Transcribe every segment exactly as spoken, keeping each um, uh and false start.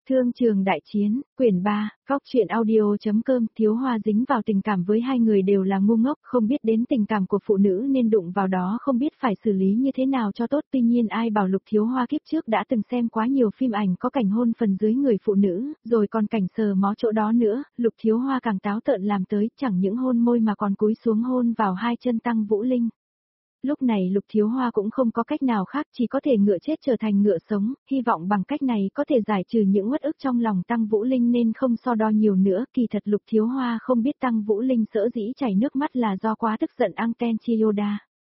Thương trường đại chiến, quyển ba, góc truyện audio.com. Thiếu Hoa dính vào tình cảm với hai người đều là ngu ngốc, không biết đến tình cảm của phụ nữ nên đụng vào đó không biết phải xử lý như thế nào cho tốt. Tuy nhiên ai bảo Lục Thiếu Hoa kiếp trước đã từng xem quá nhiều phim ảnh có cảnh hôn phần dưới người phụ nữ, rồi còn cảnh sờ mó chỗ đó nữa. Lục Thiếu Hoa càng táo tợn làm tới, chẳng những hôn môi mà còn cúi xuống hôn vào hai chân Tăng Vũ Linh. Lúc này Lục Thiếu Hoa cũng không có cách nào khác, chỉ có thể ngựa chết trở thành ngựa sống, hy vọng bằng cách này có thể giải trừ những uất ức trong lòng Tăng Vũ Linh nên không so đo nhiều nữa. Kỳ thật Lục Thiếu Hoa không biết Tăng Vũ Linh sở dĩ chảy nước mắt là do quá tức giận Angten Chiyoda.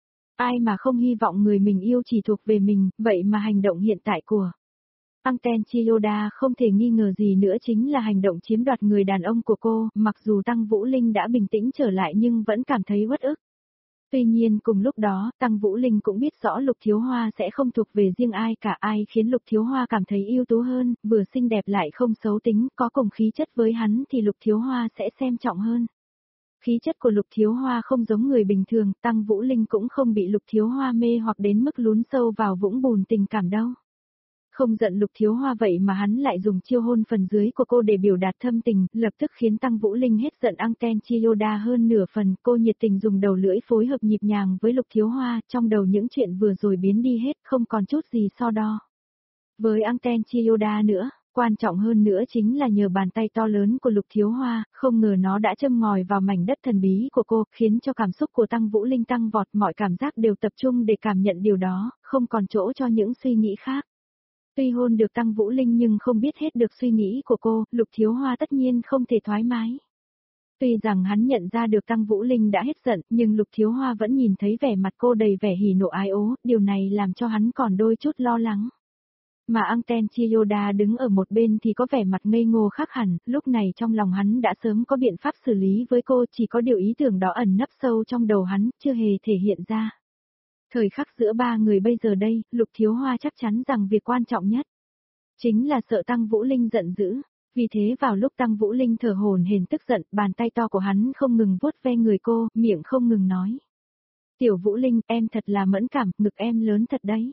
Ai mà không hy vọng người mình yêu chỉ thuộc về mình, vậy mà hành động hiện tại của Angten Chiyoda không thể nghi ngờ gì nữa chính là hành động chiếm đoạt người đàn ông của cô. Mặc dù Tăng Vũ Linh đã bình tĩnh trở lại nhưng vẫn cảm thấy uất ức. Tuy nhiên cùng lúc đó, Tăng Vũ Linh cũng biết rõ Lục Thiếu Hoa sẽ không thuộc về riêng ai cả, ai khiến Lục Thiếu Hoa cảm thấy ưu tú hơn, vừa xinh đẹp lại không xấu tính, có cùng khí chất với hắn thì Lục Thiếu Hoa sẽ xem trọng hơn. Khí chất của Lục Thiếu Hoa không giống người bình thường, Tăng Vũ Linh cũng không bị Lục Thiếu Hoa mê hoặc đến mức lún sâu vào vũng bùn tình cảm đâu. Không giận Lục Thiếu Hoa vậy mà hắn lại dùng chiêu hôn phần dưới của cô để biểu đạt thâm tình, lập tức khiến Tăng Vũ Linh hết giận Angten Chiyoda hơn nửa phần. Cô nhiệt tình dùng đầu lưỡi phối hợp nhịp nhàng với Lục Thiếu Hoa, trong đầu những chuyện vừa rồi biến đi hết, không còn chút gì so đo. Với Angten Chiyoda nữa, quan trọng hơn nữa chính là nhờ bàn tay to lớn của Lục Thiếu Hoa, không ngờ nó đã châm ngòi vào mảnh đất thần bí của cô, khiến cho cảm xúc của Tăng Vũ Linh tăng vọt, mọi cảm giác đều tập trung để cảm nhận điều đó, không còn chỗ cho những suy nghĩ khác. Tuy hôn được Tăng Vũ Linh nhưng không biết hết được suy nghĩ của cô, Lục Thiếu Hoa tất nhiên không thể thoải mái. Tuy rằng hắn nhận ra được Tăng Vũ Linh đã hết giận, nhưng Lục Thiếu Hoa vẫn nhìn thấy vẻ mặt cô đầy vẻ hỉ nộ ái ố, điều này làm cho hắn còn đôi chút lo lắng. Mà Angten Chiyoda đứng ở một bên thì có vẻ mặt ngây ngô khác hẳn, lúc này trong lòng hắn đã sớm có biện pháp xử lý với cô, chỉ có điều ý tưởng đó ẩn nấp sâu trong đầu hắn, chưa hề thể hiện ra. Thời khắc giữa ba người bây giờ đây, Lục Thiếu Hoa chắc chắn rằng việc quan trọng nhất chính là sợ Tăng Vũ Linh giận dữ. Vì thế vào lúc Tăng Vũ Linh thở hổn hển tức giận, bàn tay to của hắn không ngừng vuốt ve người cô, miệng không ngừng nói: "Tiểu Vũ Linh, em thật là mẫn cảm, ngực em lớn thật đấy."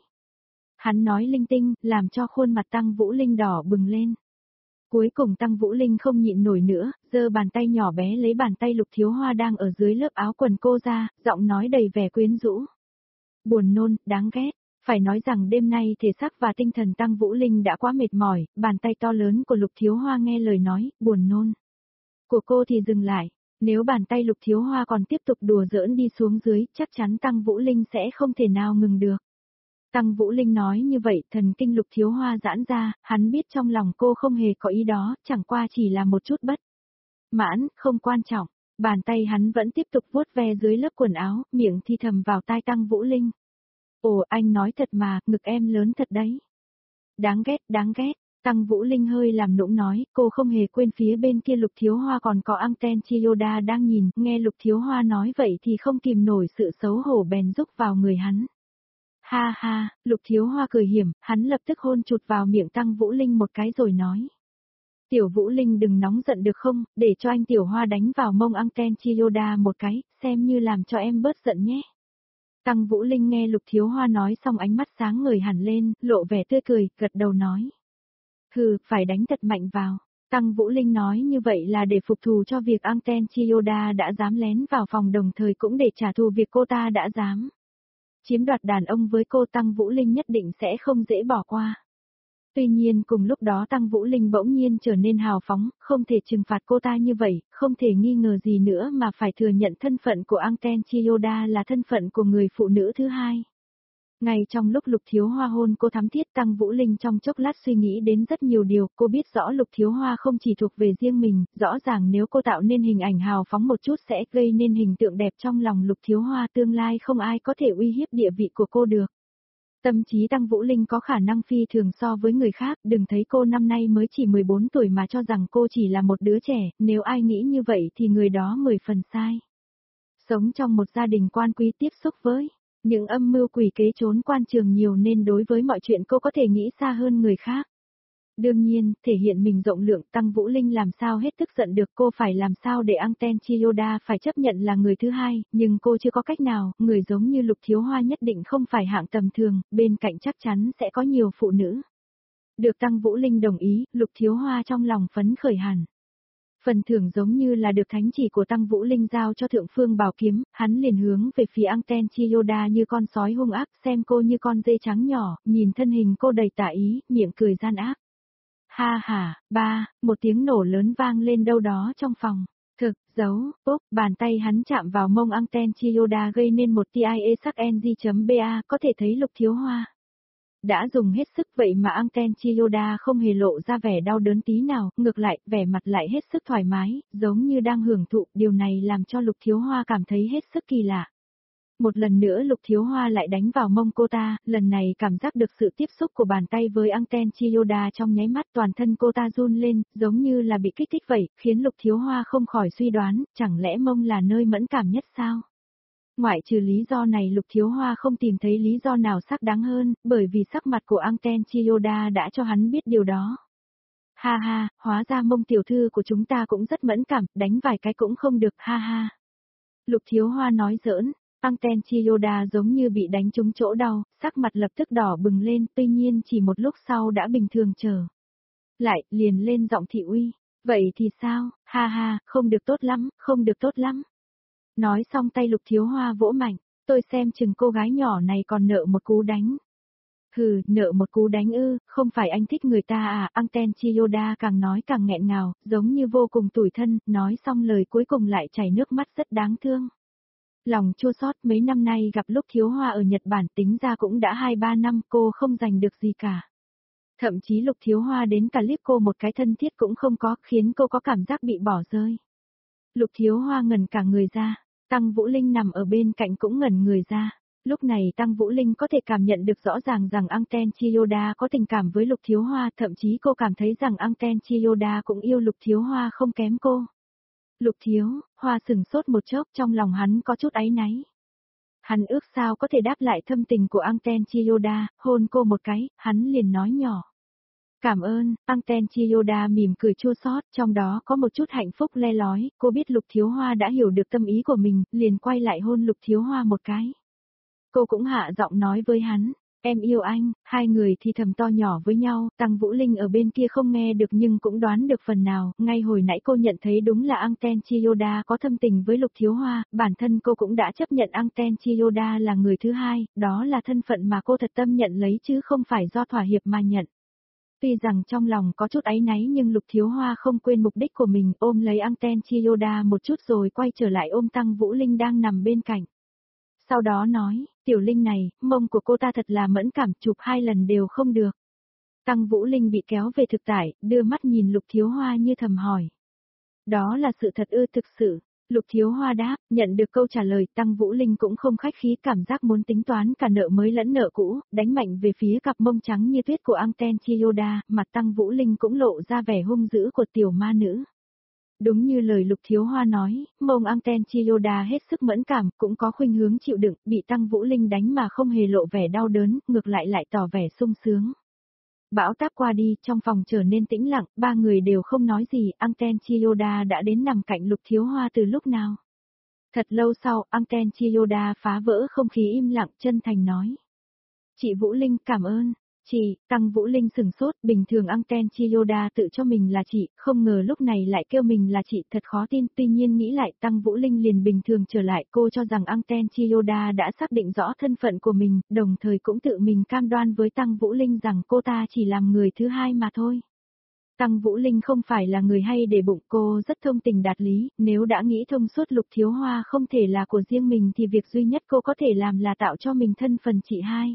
Hắn nói linh tinh, làm cho khuôn mặt Tăng Vũ Linh đỏ bừng lên. Cuối cùng Tăng Vũ Linh không nhịn nổi nữa, giơ bàn tay nhỏ bé lấy bàn tay Lục Thiếu Hoa đang ở dưới lớp áo quần cô ra, giọng nói đầy vẻ quyến rũ: "Buồn nôn, đáng ghét." Phải nói rằng đêm nay thể xác và tinh thần Tăng Vũ Linh đã quá mệt mỏi, bàn tay to lớn của Lục Thiếu Hoa nghe lời nói, buồn nôn của cô thì dừng lại. Nếu bàn tay Lục Thiếu Hoa còn tiếp tục đùa giỡn đi xuống dưới, chắc chắn Tăng Vũ Linh sẽ không thể nào ngừng được. Tăng Vũ Linh nói như vậy, thần kinh Lục Thiếu Hoa giãn ra, hắn biết trong lòng cô không hề có ý đó, chẳng qua chỉ là một chút bất mãn, không quan trọng. Bàn tay hắn vẫn tiếp tục vuốt ve dưới lớp quần áo, miệng thì thầm vào tai Tăng Vũ Linh: "Ồ, anh nói thật mà, ngực em lớn thật đấy." "Đáng ghét, đáng ghét." Tăng Vũ Linh hơi làm nũng nói, cô không hề quên phía bên kia Lục Thiếu Hoa còn có Angten Chiyoda đang nhìn, nghe Lục Thiếu Hoa nói vậy thì không kìm nổi sự xấu hổ bèn rúc vào người hắn. Ha ha, Lục Thiếu Hoa cười hiểm, hắn lập tức hôn chụt vào miệng Tăng Vũ Linh một cái rồi nói: "Tiểu Vũ Linh đừng nóng giận được không, để cho anh Tiểu Hoa đánh vào mông Angten Chiyoda một cái, xem như làm cho em bớt giận nhé." Tăng Vũ Linh nghe Lục Thiếu Hoa nói xong ánh mắt sáng ngời hẳn lên, lộ vẻ tươi cười, gật đầu nói: "Hừ, phải đánh thật mạnh vào." Tăng Vũ Linh nói như vậy là để phục thù cho việc Angten Chiyoda đã dám lén vào phòng, đồng thời cũng để trả thù việc cô ta đã dám chiếm đoạt đàn ông với cô. Tăng Vũ Linh nhất định sẽ không dễ bỏ qua. Tuy nhiên cùng lúc đó Tăng Vũ Linh bỗng nhiên trở nên hào phóng, không thể trừng phạt cô ta như vậy, không thể nghi ngờ gì nữa mà phải thừa nhận thân phận của Angten Chiyoda là thân phận của người phụ nữ thứ hai. Ngay trong lúc Lục Thiếu Hoa hôn cô thắm thiết, Tăng Vũ Linh trong chốc lát suy nghĩ đến rất nhiều điều, cô biết rõ Lục Thiếu Hoa không chỉ thuộc về riêng mình, rõ ràng nếu cô tạo nên hình ảnh hào phóng một chút sẽ gây nên hình tượng đẹp trong lòng Lục Thiếu Hoa, tương lai không ai có thể uy hiếp địa vị của cô được. Tâm trí Tăng Vũ Linh có khả năng phi thường so với người khác, đừng thấy cô năm nay mới chỉ mười bốn tuổi mà cho rằng cô chỉ là một đứa trẻ, nếu ai nghĩ như vậy thì người đó mười phần sai. Sống trong một gia đình quan quý, tiếp xúc với những âm mưu quỷ kế trốn quan trường nhiều nên đối với mọi chuyện cô có thể nghĩ xa hơn người khác. Đương nhiên, thể hiện mình rộng lượng, Tăng Vũ Linh làm sao hết tức giận được, cô phải làm sao để Angten Chiyoda phải chấp nhận là người thứ hai, nhưng cô chưa có cách nào, người giống như Lục Thiếu Hoa nhất định không phải hạng tầm thường, bên cạnh chắc chắn sẽ có nhiều phụ nữ Được Tăng Vũ Linh đồng ý, Lục Thiếu Hoa trong lòng phấn khởi hẳn. Phần thưởng giống như là được thánh chỉ của Tăng Vũ Linh giao cho Thượng Phương Bảo Kiếm, hắn liền hướng về phía Anten Chiyoda như con sói hung ác, xem cô như con dê trắng nhỏ, nhìn thân hình cô đầy tà ý, miệng cười gian ác. Ha ha, ba, một tiếng nổ lớn vang lên đâu đó trong phòng. Thực, giấu, bốp, bàn tay hắn chạm vào mông Anten Chiyoda gây nên một tia sắc ng.ba, có thể thấy Lục Thiếu Hoa đã dùng hết sức vậy mà Anten Chiyoda không hề lộ ra vẻ đau đớn tí nào, ngược lại, vẻ mặt lại hết sức thoải mái, giống như đang hưởng thụ, điều này làm cho Lục Thiếu Hoa cảm thấy hết sức kỳ lạ. Một lần nữa Lục Thiếu Hoa lại đánh vào mông cô ta, lần này cảm giác được sự tiếp xúc của bàn tay với Anten Chiyoda trong nháy mắt toàn thân cô ta run lên, giống như là bị kích thích vậy, khiến Lục Thiếu Hoa không khỏi suy đoán, chẳng lẽ mông là nơi mẫn cảm nhất sao? Ngoại trừ lý do này Lục Thiếu Hoa không tìm thấy lý do nào xác đáng hơn, bởi vì sắc mặt của Anten Chiyoda đã cho hắn biết điều đó. Ha ha, hóa ra mông tiểu thư của chúng ta cũng rất mẫn cảm, đánh vài cái cũng không được, ha ha. Lục Thiếu Hoa nói giỡn, Anten Chiyoda giống như bị đánh trúng chỗ đau, sắc mặt lập tức đỏ bừng lên, tuy nhiên chỉ một lúc sau đã bình thường trở lại, liền lên giọng thị uy. Vậy thì sao, ha ha, không được tốt lắm, không được tốt lắm. Nói xong tay Lục Thiếu Hoa vỗ mạnh, tôi xem chừng cô gái nhỏ này còn nợ một cú đánh. Hừ, nợ một cú đánh ư, không phải anh thích người ta à, Anten Chiyoda càng nói càng nghẹn ngào, giống như vô cùng tủi thân, nói xong lời cuối cùng lại chảy nước mắt rất đáng thương. Lòng chua xót mấy năm nay gặp Lục Thiếu Hoa ở Nhật Bản tính ra cũng đã hai ba năm cô không giành được gì cả. Thậm chí Lục Thiếu Hoa đến cả liếc cô một cái thân thiết cũng không có, khiến cô có cảm giác bị bỏ rơi. Lục Thiếu Hoa ngẩn cả người ra, Tăng Vũ Linh nằm ở bên cạnh cũng ngẩn người ra. Lúc này Tăng Vũ Linh có thể cảm nhận được rõ ràng rằng Anten Chiyoda có tình cảm với Lục Thiếu Hoa, thậm chí cô cảm thấy rằng Anten Chiyoda cũng yêu Lục Thiếu Hoa không kém cô. Lục Thiếu Hoa sừng sốt một chốc, trong lòng hắn có chút áy náy. Hắn ước sao có thể đáp lại thâm tình của Anten Chiyoda, hôn cô một cái, hắn liền nói nhỏ. Cảm ơn, Anten Chiyoda mỉm cười chua xót, trong đó có một chút hạnh phúc le lói, cô biết Lục Thiếu Hoa đã hiểu được tâm ý của mình, liền quay lại hôn Lục Thiếu Hoa một cái. Cô cũng hạ giọng nói với hắn, em yêu anh, hai người thì thầm to nhỏ với nhau, Tăng Vũ Linh ở bên kia không nghe được nhưng cũng đoán được phần nào, ngay hồi nãy cô nhận thấy đúng là Anten Chiyoda có thâm tình với Lục Thiếu Hoa, bản thân cô cũng đã chấp nhận Anten Chiyoda là người thứ hai, đó là thân phận mà cô thật tâm nhận lấy chứ không phải do thỏa hiệp mà nhận. Tuy rằng trong lòng có chút áy náy nhưng Lục Thiếu Hoa không quên mục đích của mình, ôm lấy Anten Chiyoda một chút rồi quay trở lại ôm Tăng Vũ Linh đang nằm bên cạnh. Sau đó nói, tiểu Linh này, mông của cô ta thật là mẫn cảm, chụp hai lần đều không được. Tăng Vũ Linh bị kéo về thực tại, đưa mắt nhìn Lục Thiếu Hoa như thầm hỏi. Đó là sự thật ư? Thực sự? Lục Thiếu Hoa đáp, nhận được câu trả lời, Tăng Vũ Linh cũng không khách khí, cảm giác muốn tính toán cả nợ mới lẫn nợ cũ, đánh mạnh về phía cặp mông trắng như tuyết của Anten Chiyoda, mặt Tăng Vũ Linh cũng lộ ra vẻ hung dữ của tiểu ma nữ. Đúng như lời Lục Thiếu Hoa nói, mông Anten Chiyoda hết sức mẫn cảm, cũng có khuynh hướng chịu đựng, bị Tăng Vũ Linh đánh mà không hề lộ vẻ đau đớn, ngược lại lại tỏ vẻ sung sướng. Bão táp qua đi, trong phòng trở nên tĩnh lặng, ba người đều không nói gì, Anten Chiyoda đã đến nằm cạnh Lục Thiếu Hoa từ lúc nào. Thật lâu sau, Anten Chiyoda phá vỡ không khí im lặng, chân thành nói. Chị Vũ Linh, cảm ơn. Chị, Tăng Vũ Linh sừng sốt, bình thường Anten Chiyoda tự cho mình là chị, không ngờ lúc này lại kêu mình là chị, thật khó tin, tuy nhiên nghĩ lại Tăng Vũ Linh liền bình thường trở lại, cô cho rằng Anten Chiyoda đã xác định rõ thân phận của mình, đồng thời cũng tự mình cam đoan với Tăng Vũ Linh rằng cô ta chỉ làm người thứ hai mà thôi. Tăng Vũ Linh không phải là người hay để bụng, cô rất thông tình đạt lý, nếu đã nghĩ thông suốt Lục Thiếu Hoa không thể là của riêng mình thì việc duy nhất cô có thể làm là tạo cho mình thân phần chị hai.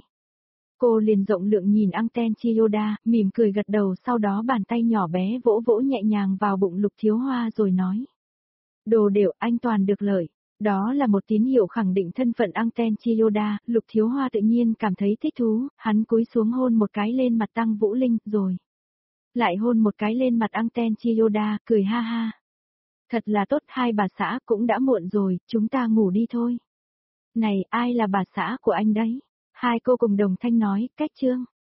Cô liền rộng lượng nhìn Anten Chiyoda, mỉm cười gật đầu, sau đó bàn tay nhỏ bé vỗ vỗ nhẹ nhàng vào bụng Lục Thiếu Hoa rồi nói. Đồ đều, anh toàn được lợi. Đó là một tín hiệu khẳng định thân phận Anten Chiyoda, Lục Thiếu Hoa tự nhiên cảm thấy thích thú, hắn cúi xuống hôn một cái lên mặt Tăng Vũ Linh, rồi lại hôn một cái lên mặt Anten Chiyoda, cười ha ha. Thật là tốt, hai bà xã, cũng đã muộn rồi, chúng ta ngủ đi thôi. Này, ai là bà xã của anh đấy? Hai cô cùng đồng thanh nói, cách chương.